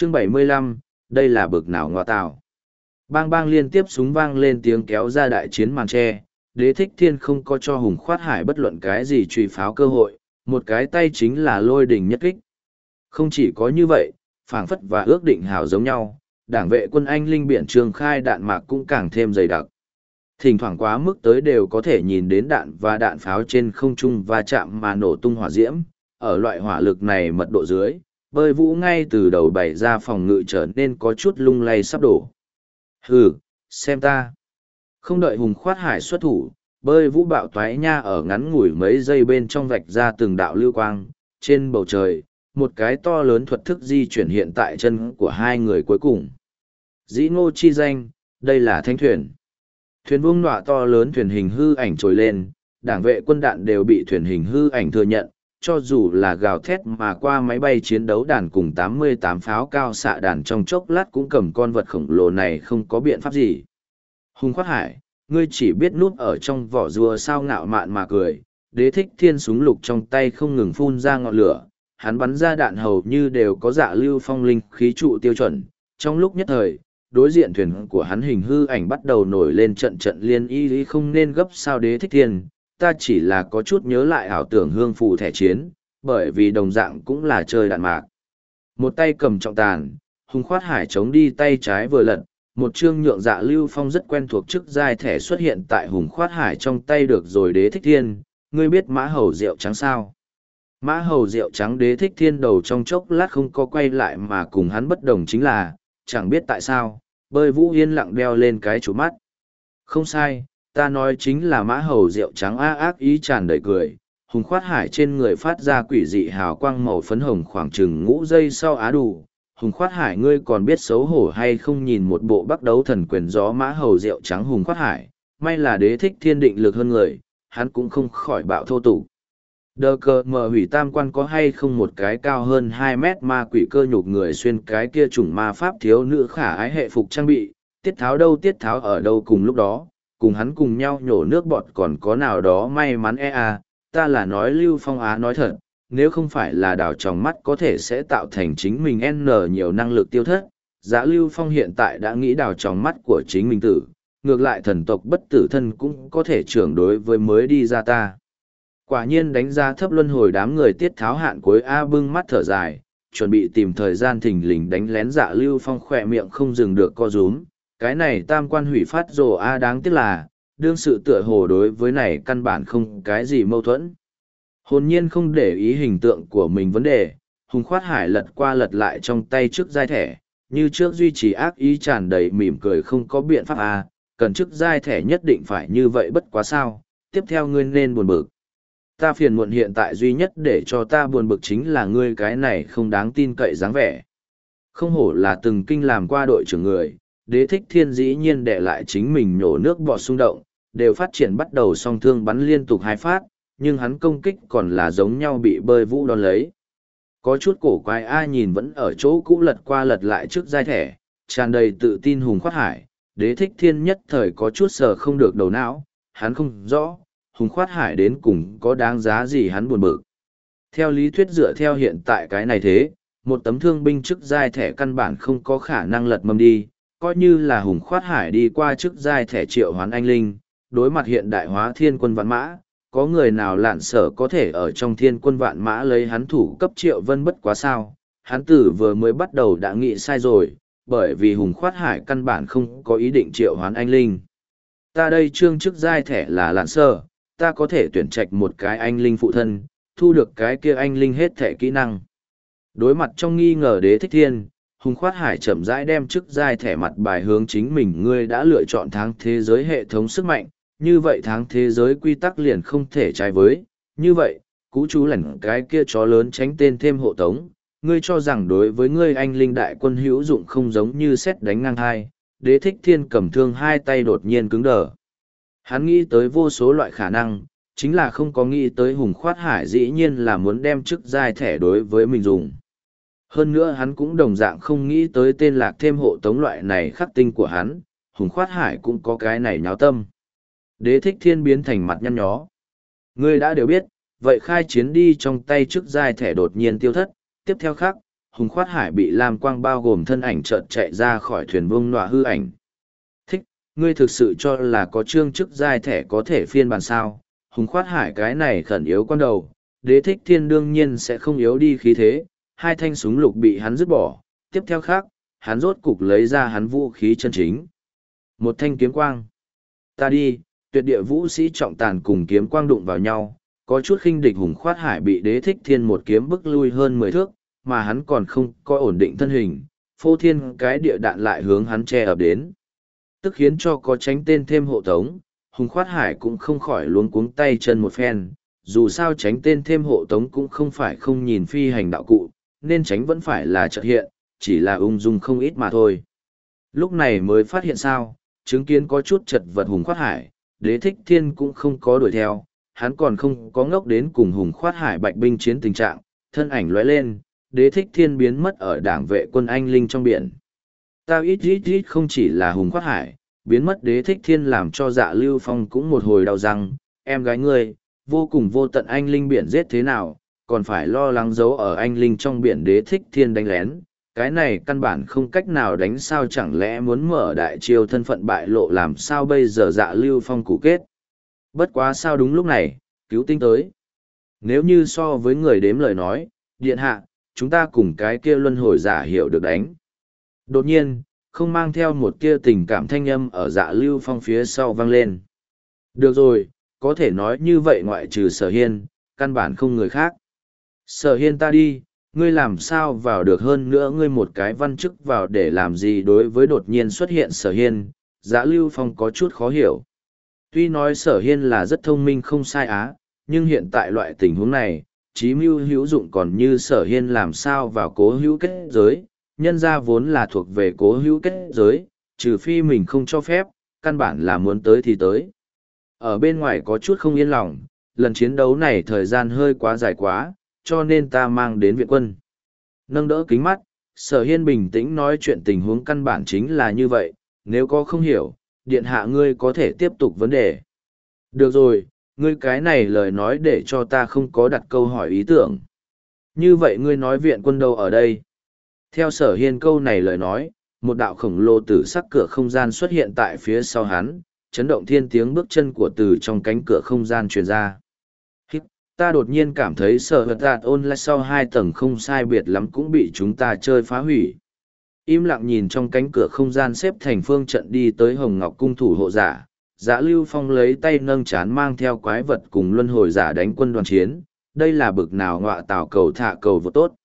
Chương 75, đây là bực nào ngoa tạo. Bang bang liên tiếp súng vang lên tiếng kéo ra đại chiến màn tre, Đế Thích Thiên không có cho Hùng Khoát Hải bất luận cái gì truy pháo cơ hội, một cái tay chính là lôi đỉnh nhất kích. Không chỉ có như vậy, phảng phất và ước định hảo giống nhau, đảng vệ quân Anh Linh biển Trường Khai đạn mạc cũng càng thêm dày đặc. Thỉnh thoảng quá mức tới đều có thể nhìn đến đạn và đạn pháo trên không trung va chạm mà nổ tung hỏa diễm, ở loại hỏa lực này mật độ dưới, bơi vũ ngay từ đầu bày ra phòng ngự trở nên có chút lung lay sắp đổ. Hừ, xem ta. Không đợi Hùng Khoát Hải xuất thủ, bơi vũ bạo toái nha ở ngắn ngủi mấy giây bên trong vạch ra từng đạo lưu quang, trên bầu trời, một cái to lớn thuật thức di chuyển hiện tại chân của hai người cuối cùng. Dĩ ngô chi danh, đây là thánh thuyền. Thuyền vuông nọa to lớn thuyền hình hư ảnh trồi lên, đảng vệ quân đạn đều bị thuyền hình hư ảnh thừa nhận, cho dù là gào thét mà qua máy bay chiến đấu đàn cùng 88 pháo cao xạ đàn trong chốc lát cũng cầm con vật khổng lồ này không có biện pháp gì. Hùng Khoát Hải, ngươi chỉ biết núp ở trong vỏ rùa sao ngạo mạn mà cười, Đế Thích Thiên súng lục trong tay không ngừng phun ra ngọn lửa, hắn bắn ra đạn hầu như đều có dạ lưu phong linh khí trụ tiêu chuẩn. Trong lúc nhất thời, đối diện thuyền của hắn hình hư ảnh bắt đầu nổi lên trận trận liên y lý không nên gấp sao Đế Thích Thiên, ta chỉ là có chút nhớ lại ảo tưởng hương phù thẻ chiến, bởi vì đồng dạng cũng là chơi đạn mạc. Một tay cầm trọng tàn, Hùng Khoát Hải chống đi tay trái vừa lật, một chương nhượng dạ lưu phong rất quen thuộc chức giai thẻ xuất hiện tại Hùng Khoát Hải trong tay được rồi. Đế Thích Thiên, ngươi biết mã hầu rượu trắng sao? Mã hầu rượu trắng. Đế Thích Thiên đầu trong chốc lát không có quay lại mà cùng hắn bất đồng chính là, chẳng biết tại sao, bơi vũ yên lặng đeo lên cái chủ mắt. Không sai, ta nói chính là mã hầu rượu trắng. Ác ý tràn đầy cười. Hùng Khoát Hải trên người phát ra quỷ dị hào quang màu phấn hồng khoảng chừng ngũ giây sau á đủ. Hùng Khoát Hải, ngươi còn biết xấu hổ hay không? Nhìn một bộ bắc đấu thần quyền gió mã hầu rượu trắng Hùng Khoát Hải, may là Đế Thích Thiên định lực hơn người, hắn cũng không khỏi bạo thô tục. Đờ cờ mờ hủy tam quan có hay không một cái cao hơn 2 mét ma quỷ cơ nhục người xuyên cái kia chủng ma pháp thiếu nữ khả ái hệ phục trang bị, tiết tháo đâu tiết tháo ở đâu cùng lúc đó, cùng hắn cùng nhau nhổ nước bọt còn có nào đó may mắn ta là nói Lưu Phong Á nói thật, nếu không phải là đào tròng mắt có thể sẽ tạo thành chính mình N nhiều năng lực tiêu thất, giá Lưu Phong hiện tại đã nghĩ đào tròng mắt của chính mình tử, ngược lại thần tộc bất tử thân cũng có thể trưởng đối với mới đi ra ta. Quả nhiên đánh giá thấp luân hồi đám người tiết tháo hạn cuối bưng mắt thở dài, chuẩn bị tìm thời gian thình lình đánh lén dạ Lưu Phong khỏe miệng không dừng được co rúm, cái này tam quan hủy phát rồ đáng tiếc là, đương sự tựa hồ đối với này căn bản không cái gì mâu thuẫn. Hồn nhiên không để ý hình tượng của mình vấn đề, Hùng Khoát Hải lật qua lật lại trong tay trước giai thẻ, như trước duy trì ác ý tràn đầy mỉm cười không có biện pháp cần trước giai thẻ nhất định phải như vậy bất quá sao, tiếp theo ngươi nên buồn bực. Ta phiền muộn hiện tại duy nhất để cho ta buồn bực chính là ngươi cái này không đáng tin cậy dáng vẻ. Không hổ là từng kinh làm qua đội trưởng người, Đế Thích Thiên dĩ nhiên để lại chính mình nhổ nước bọt xung động, đều phát triển bắt đầu song thương bắn liên tục 2 phát, nhưng hắn công kích còn là giống nhau bị bơi vũ đón lấy. Có chút cổ quái nhìn vẫn ở chỗ cũ lật qua lật lại trước giai thẻ, tràn đầy tự tin Hùng Khoát Hải, Đế Thích Thiên nhất thời có chút sờ không được đầu não, hắn không rõ, Hùng Khoát Hải đến cùng có đáng giá gì hắn buồn bực. Theo lý thuyết dựa theo hiện tại cái này thế, một tấm thương binh trước giai thẻ căn bản không có khả năng lật mâm đi, coi như là Hùng Khoát Hải đi qua trước giai thẻ triệu hoán anh linh, đối mặt hiện đại hóa thiên quân vạn mã, có người nào lạn sở có thể ở trong thiên quân vạn mã lấy hắn thủ cấp Triệu Vân bất quá sao, hắn tử vừa mới bắt đầu đã nghĩ sai rồi, bởi vì Hùng Khoát Hải căn bản không có ý định triệu hoán anh linh. Ta đây trương chức giai thẻ là lạn sở, ta có thể tuyển trạch một cái anh linh phụ thân, thu được cái kia anh linh hết thẻ kỹ năng. Đối mặt trong nghi ngờ Đế Thích Thiên, Hùng Khoát Hải chậm rãi đem chức giai thẻ mặt bài hướng chính mình. Ngươi đã lựa chọn tháng thế giới hệ thống sức mạnh, như vậy tháng thế giới quy tắc liền không thể trái với, như vậy, cú chú lẩn cái kia chó lớn tránh tên thêm hộ tống, ngươi cho rằng đối với ngươi anh linh đại quân hữu dụng không giống như xét đánh ngang hai. Đế Thích Thiên cầm thương hai tay đột nhiên cứng đờ. Hắn nghĩ tới vô số loại khả năng, chính là không có nghĩ tới Hùng Khoát Hải dĩ nhiên là muốn đem chức giai thẻ đối với mình dùng. Hơn nữa hắn cũng đồng dạng không nghĩ tới tên lạc thêm hộ tống loại này khắc tinh của hắn, Hùng Khoát Hải cũng có cái này nháo tâm. Đế Thích Thiên biến thành mặt nhăn nhó. Ngươi đã đều biết, vậy khai chiến đi. Trong tay trước giai thẻ đột nhiên tiêu thất, tiếp theo khắc, Hùng Khoát Hải bị lam quang bao gồm thân ảnh chợt chạy ra khỏi thuyền vương nọa hư ảnh. Thích, ngươi thực sự cho là có trương chức giai thẻ có thể phiên bản sao? Hùng Khoát Hải cái này khẩn yếu con đầu, Đế Thích Thiên đương nhiên sẽ không yếu đi khí thế, hai thanh súng lục bị hắn dứt bỏ, tiếp theo khác, hắn rốt cục lấy ra hắn vũ khí chân chính. Một thanh kiếm quang. Ta đi, tuyệt địa vũ sĩ trọng tàn cùng kiếm quang đụng vào nhau, có chút khinh địch. Hùng Khoát Hải bị Đế Thích Thiên một kiếm bức lui hơn 10 thước, mà hắn còn không có ổn định thân hình, phô thiên cái địa đạn lại hướng hắn che ập đến. Tức khiến cho có tránh tên thêm hộ tống, Hùng Khoát Hải cũng không khỏi luống cuống tay chân một phen, dù sao tránh tên thêm hộ tống cũng không phải không nhìn phi hành đạo cụ, nên tránh vẫn phải là chợt hiện, chỉ là ung dung không ít mà thôi. Lúc này mới phát hiện sao, chứng kiến có chút chật vật Hùng Khoát Hải, Đế Thích Thiên cũng không có đuổi theo, hắn còn không có ngốc đến cùng Hùng Khoát Hải bạch binh chiến tình trạng, thân ảnh lóe lên, Đế Thích Thiên biến mất ở đảng vệ quân anh linh trong biển. Tao ít không chỉ là Hùng Khoát Hải, biến mất Đế Thích Thiên làm cho Dạ Lưu Phong cũng một hồi đau răng, em gái ngươi, vô cùng vô tận anh linh biển giết thế nào, còn phải lo lắng giấu ở anh linh trong biển. Đế Thích Thiên đánh lén, cái này căn bản không cách nào đánh, sao chẳng lẽ muốn mở đại chiêu thân phận bại lộ, làm sao bây giờ? Dạ Lưu Phong cụ kết. Bất quá sao đúng lúc này, cứu tinh tới. Nếu như so với người đếm lời nói, điện hạ, chúng ta cùng cái kia luân hồi giả hiểu được đánh. Đột nhiên, không mang theo một tia tình cảm thanh âm ở Dạ Lưu Phong phía sau vang lên. Được rồi, có thể nói như vậy ngoại trừ Sở Hiên, căn bản không người khác. Sở Hiên ta đi, ngươi làm sao vào được, hơn nữa ngươi một cái văn chức vào để làm gì? Đối với đột nhiên xuất hiện Sở Hiên, Dạ Lưu Phong có chút khó hiểu. Tuy nói Sở Hiên là rất thông minh không sai á, nhưng hiện tại loại tình huống này, trí mưu hữu dụng còn như Sở Hiên làm sao vào cố hữu kết giới, nhân ra vốn là thuộc về cố hữu kết giới, trừ phi mình không cho phép, căn bản là muốn tới thì tới. Ở bên ngoài có chút không yên lòng, lần chiến đấu này thời gian hơi quá dài quá, cho nên ta mang đến viện quân. Nâng đỡ kính mắt, Sở Hiên bình tĩnh nói chuyện tình huống căn bản chính là như vậy, nếu có không hiểu, điện hạ ngươi có thể tiếp tục vấn đề. Được rồi, ngươi cái này lời nói để cho ta không có đặt câu hỏi ý tưởng. Như vậy ngươi nói viện quân đâu ở đây? Theo Sở Hiên câu này lời nói, một đạo khổng lồ tử sắc cửa không gian xuất hiện tại phía sau hắn, chấn động thiên tiếng bước chân của từ trong cánh cửa không gian truyền ra. Ta đột nhiên cảm thấy Sở Hật Đạt Online sau 2 tầng không sai biệt lắm cũng bị chúng ta chơi phá hủy. Im lặng nhìn trong cánh cửa không gian xếp thành phương trận đi tới Hồng Ngọc cung thủ hộ giả, Dạ Lưu Phong lấy tay nâng chán mang theo quái vật cùng luân hồi giả đánh quân đoàn chiến, đây là bực nào ngọa tào cầu thả cầu vô tốt.